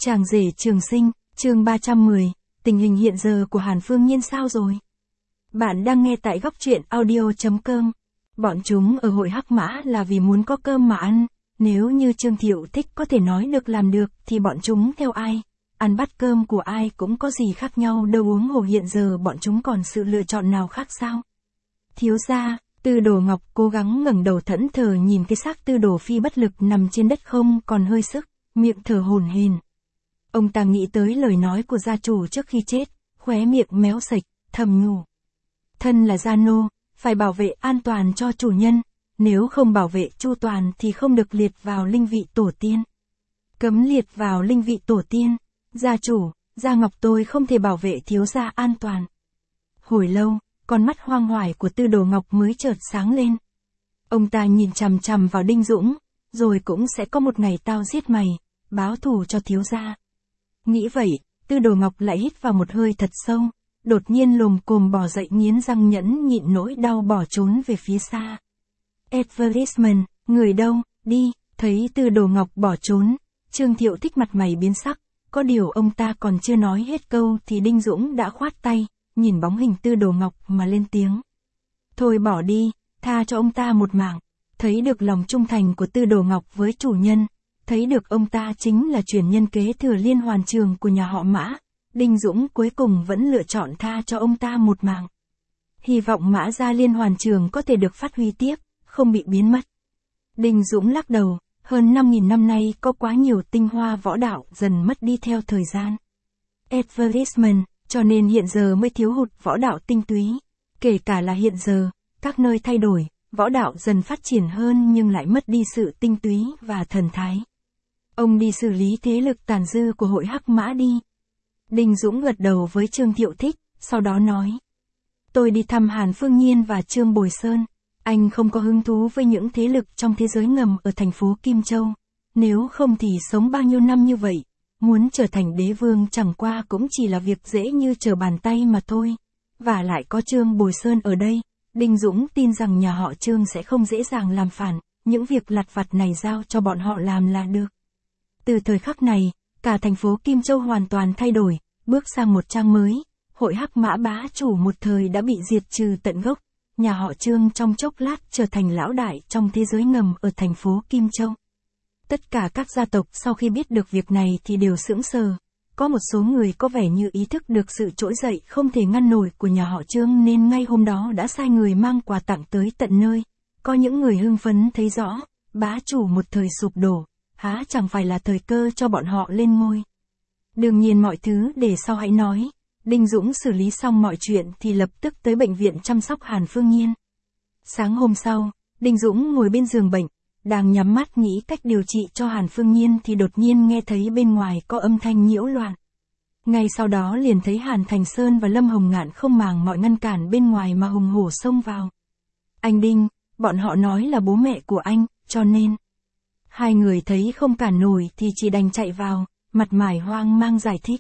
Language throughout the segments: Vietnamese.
Chàng rể trường sinh, chương 310, tình hình hiện giờ của Hàn Phương Nhiên sao rồi? Bạn đang nghe tại góc truyện audio.com. Bọn chúng ở hội Hắc Mã là vì muốn có cơm mà ăn, nếu như Trương Thiệu thích có thể nói được làm được thì bọn chúng theo ai? Ăn bát cơm của ai cũng có gì khác nhau đâu, uống hồ hiện giờ bọn chúng còn sự lựa chọn nào khác sao? Thiếu gia, Tư Đồ Ngọc cố gắng ngẩng đầu thẫn thờ nhìn cái xác Tư Đồ Phi bất lực nằm trên đất không còn hơi sức, miệng thở hổn hển. Ông ta nghĩ tới lời nói của gia chủ trước khi chết, khóe miệng méo sạch, thầm nhủ. Thân là gia nô, phải bảo vệ an toàn cho chủ nhân, nếu không bảo vệ chu toàn thì không được liệt vào linh vị tổ tiên. Cấm liệt vào linh vị tổ tiên, gia chủ, Gia Ngọc tôi không thể bảo vệ thiếu gia an toàn. Hồi lâu, con mắt hoang hoài của Tư Đồ Ngọc mới chợt sáng lên. Ông ta nhìn chằm chằm vào Đinh Dũng, rồi cũng sẽ có một ngày tao giết mày, báo thù cho thiếu gia. Nghĩ vậy, Tư Đồ Ngọc lại hít vào một hơi thật sâu, đột nhiên lồm cồm bò dậy nghiến răng nhẫn nhịn nỗi đau bỏ trốn về phía xa. Advertisement, người đâu, đi, thấy Tư Đồ Ngọc bỏ trốn, Trương Thiệu Thích mặt mày biến sắc, có điều ông ta còn chưa nói hết câu thì Đinh Dũng đã khoát tay, nhìn bóng hình Tư Đồ Ngọc mà lên tiếng. Thôi bỏ đi, tha cho ông ta một mạng, thấy được lòng trung thành của Tư Đồ Ngọc với chủ nhân. Thấy được ông ta chính là truyền nhân kế thừa liên hoàn trường của nhà họ Mã, Đinh Dũng cuối cùng vẫn lựa chọn tha cho ông ta một mạng. Hy vọng Mã gia liên hoàn trường có thể được phát huy tiếp, không bị biến mất. Đinh Dũng lắc đầu, hơn 5.000 năm nay có quá nhiều tinh hoa võ đạo dần mất đi theo thời gian. Advertisement, cho nên hiện giờ mới thiếu hụt võ đạo tinh túy. Kể cả là hiện giờ, các nơi thay đổi, võ đạo dần phát triển hơn nhưng lại mất đi sự tinh túy và thần thái. Ông đi xử lý thế lực tàn dư của hội Hắc Mã đi. Đinh Dũng gật đầu với Trương Thiệu Thích, sau đó nói. Tôi đi thăm Hàn Phương Nhiên và Trương Bồi Sơn. Anh không có hứng thú với những thế lực trong thế giới ngầm ở thành phố Kim Châu. Nếu không thì sống bao nhiêu năm như vậy, muốn trở thành đế vương chẳng qua cũng chỉ là việc dễ như trở bàn tay mà thôi. Và lại có Trương Bồi Sơn ở đây, Đinh Dũng tin rằng nhà họ Trương sẽ không dễ dàng làm phản, những việc lặt vặt này giao cho bọn họ làm là được. Từ thời khắc này, cả thành phố Kim Châu hoàn toàn thay đổi, bước sang một trang mới, hội Hắc Mã bá chủ một thời đã bị diệt trừ tận gốc, nhà họ Trương trong chốc lát trở thành lão đại trong thế giới ngầm ở thành phố Kim Châu. Tất cả các gia tộc sau khi biết được việc này thì đều sững sờ, có một số người có vẻ như ý thức được sự trỗi dậy không thể ngăn nổi của nhà họ Trương nên ngay hôm đó đã sai người mang quà tặng tới tận nơi, có những người hưng phấn thấy rõ, bá chủ một thời sụp đổ. Há chẳng phải là thời cơ cho bọn họ lên ngôi. Đương nhiên mọi thứ để sau hãy nói. Đinh Dũng xử lý xong mọi chuyện thì lập tức tới bệnh viện chăm sóc Hàn Phương Nhiên. Sáng hôm sau, Đinh Dũng ngồi bên giường bệnh, đang nhắm mắt nghĩ cách điều trị cho Hàn Phương Nhiên thì đột nhiên nghe thấy bên ngoài có âm thanh nhiễu loạn. Ngay sau đó liền thấy Hàn Thành Sơn và Lâm Hồng Ngạn không màng mọi ngăn cản bên ngoài mà hùng hổ xông vào. Anh Đinh, bọn họ nói là bố mẹ của anh, cho nên... Hai người thấy không cản nổi thì chỉ đành chạy vào, mặt mày hoang mang giải thích.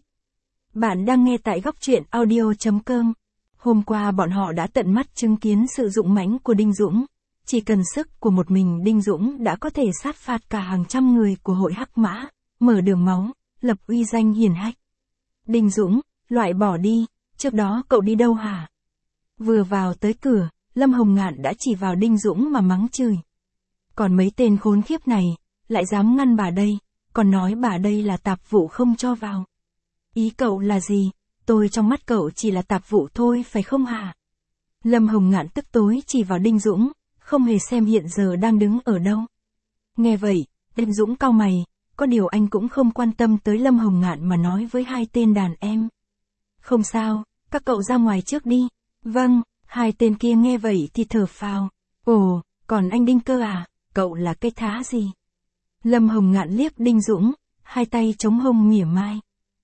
Bạn đang nghe tại góc truyện audio.com. Hôm qua bọn họ đã tận mắt chứng kiến sự dũng mãnh của Đinh Dũng. Chỉ cần sức của một mình Đinh Dũng đã có thể sát phạt cả hàng trăm người của hội Hắc Mã, mở đường máu, lập uy danh hiển hách. Đinh Dũng, loại bỏ đi, trước đó cậu đi đâu hả? Vừa vào tới cửa, Lâm Hồng Ngạn đã chỉ vào Đinh Dũng mà mắng chửi. Còn mấy tên khốn khiếp này, lại dám ngăn bà đây, còn nói bà đây là tạp vụ không cho vào. Ý cậu là gì? Tôi trong mắt cậu chỉ là tạp vụ thôi phải không hả? Lâm Hồng Ngạn tức tối chỉ vào Đinh Dũng, không hề xem hiện giờ đang đứng ở đâu. Nghe vậy, Đinh Dũng cau mày, có điều anh cũng không quan tâm tới Lâm Hồng Ngạn mà nói với hai tên đàn em. Không sao, các cậu ra ngoài trước đi. Vâng, hai tên kia nghe vậy thì thở phào. Ồ, còn anh Đinh cơ à? Cậu là cái thá gì? Lâm Hồng Ngạn liếc Đinh Dũng, hai tay chống hông mỉa mai.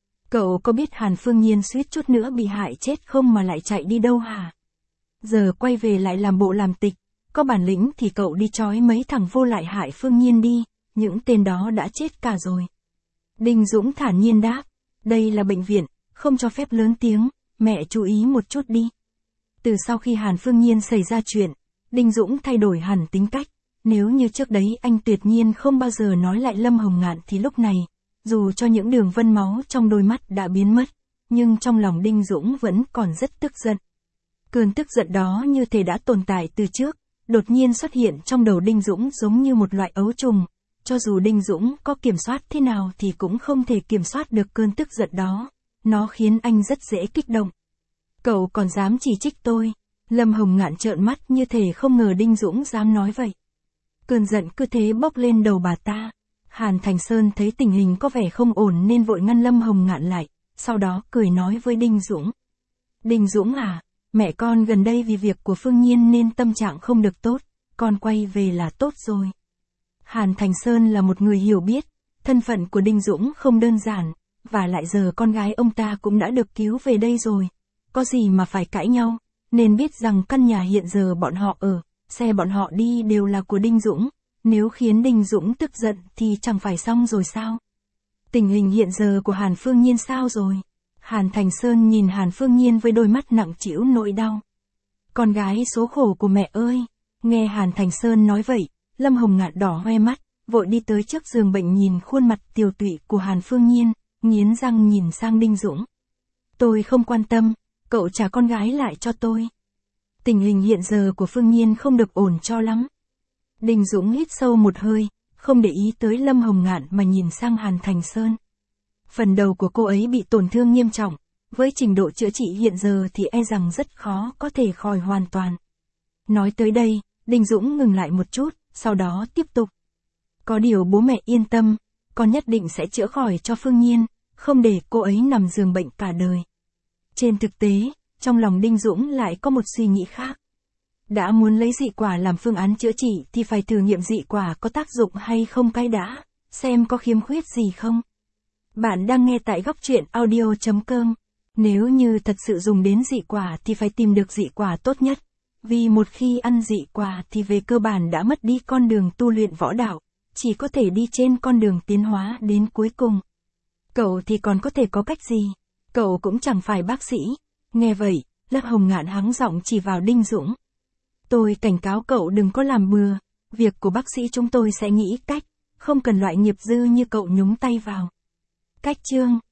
Cậu có biết Hàn Phương Nhiên suýt chút nữa bị hại chết không mà lại chạy đi đâu hả? Giờ quay về lại làm bộ làm tịch, có bản lĩnh thì cậu đi trói mấy thằng vô lại hại Phương Nhiên đi, những tên đó đã chết cả rồi. Đinh Dũng thản nhiên đáp, đây là bệnh viện, không cho phép lớn tiếng, mẹ chú ý một chút đi. Từ sau khi Hàn Phương Nhiên xảy ra chuyện, Đinh Dũng thay đổi hẳn tính cách. Nếu như trước đấy anh tuyệt nhiên không bao giờ nói lại Lâm Hồng Ngạn thì lúc này, dù cho những đường vân máu trong đôi mắt đã biến mất, nhưng trong lòng Đinh Dũng vẫn còn rất tức giận. Cơn tức giận đó như thể đã tồn tại từ trước, đột nhiên xuất hiện trong đầu Đinh Dũng giống như một loại ấu trùng. Cho dù Đinh Dũng có kiểm soát thế nào thì cũng không thể kiểm soát được cơn tức giận đó. Nó khiến anh rất dễ kích động. Cậu còn dám chỉ trích tôi. Lâm Hồng Ngạn trợn mắt như thể không ngờ Đinh Dũng dám nói vậy. Cơn giận cứ thế bốc lên đầu bà ta. Hàn Thành Sơn thấy tình hình có vẻ không ổn nên vội ngăn Lâm Hồng Ngạn lại, sau đó cười nói với Đinh Dũng. Đinh Dũng à, mẹ con gần đây vì việc của Phương Nhiên nên tâm trạng không được tốt, con quay về là tốt rồi. Hàn Thành Sơn là một người hiểu biết, thân phận của Đinh Dũng không đơn giản, và lại giờ con gái ông ta cũng đã được cứu về đây rồi. Có gì mà phải cãi nhau, nên biết rằng căn nhà hiện giờ bọn họ ở, xe bọn họ đi đều là của Đinh Dũng. Nếu khiến Đinh Dũng tức giận thì chẳng phải xong rồi sao? Tình hình hiện giờ của Hàn Phương Nhiên sao rồi? Hàn Thành Sơn nhìn Hàn Phương Nhiên với đôi mắt nặng trĩu nỗi đau. Con gái số khổ của mẹ ơi! Nghe Hàn Thành Sơn nói vậy, Lâm Hồng Ngạn đỏ hoe mắt, vội đi tới trước giường bệnh nhìn khuôn mặt tiều tụy của Hàn Phương Nhiên, nghiến răng nhìn sang Đinh Dũng. Tôi không quan tâm, cậu trả con gái lại cho tôi. Tình hình hiện giờ của Phương Nhiên không được ổn cho lắm. Đinh Dũng hít sâu một hơi, không để ý tới Lâm Hồng Ngạn mà nhìn sang Hàn Thành Sơn. Phần đầu của cô ấy bị tổn thương nghiêm trọng, với trình độ chữa trị hiện giờ thì e rằng rất khó có thể khỏi hoàn toàn. Nói tới đây, Đinh Dũng ngừng lại một chút, sau đó tiếp tục. Có điều bố mẹ yên tâm, con nhất định sẽ chữa khỏi cho Phương Nhiên, không để cô ấy nằm giường bệnh cả đời. Trên thực tế, trong lòng Đinh Dũng lại có một suy nghĩ khác. Đã muốn lấy dị quả làm phương án chữa trị thì phải thử nghiệm dị quả có tác dụng hay không cái đã, xem có khiếm khuyết gì không. Bạn đang nghe tại góc truyện audio.com. Nếu như thật sự dùng đến dị quả thì phải tìm được dị quả tốt nhất. Vì một khi ăn dị quả thì về cơ bản đã mất đi con đường tu luyện võ đạo, chỉ có thể đi trên con đường tiến hóa đến cuối cùng. Cậu thì còn có thể có cách gì? Cậu cũng chẳng phải bác sĩ. Nghe vậy, Lâm Hồng Ngạn hắng giọng chỉ vào Đinh Dũng. Tôi cảnh cáo cậu đừng có làm bừa, việc của bác sĩ chúng tôi sẽ nghĩ cách, không cần loại nghiệp dư như cậu nhúng tay vào. Cách chương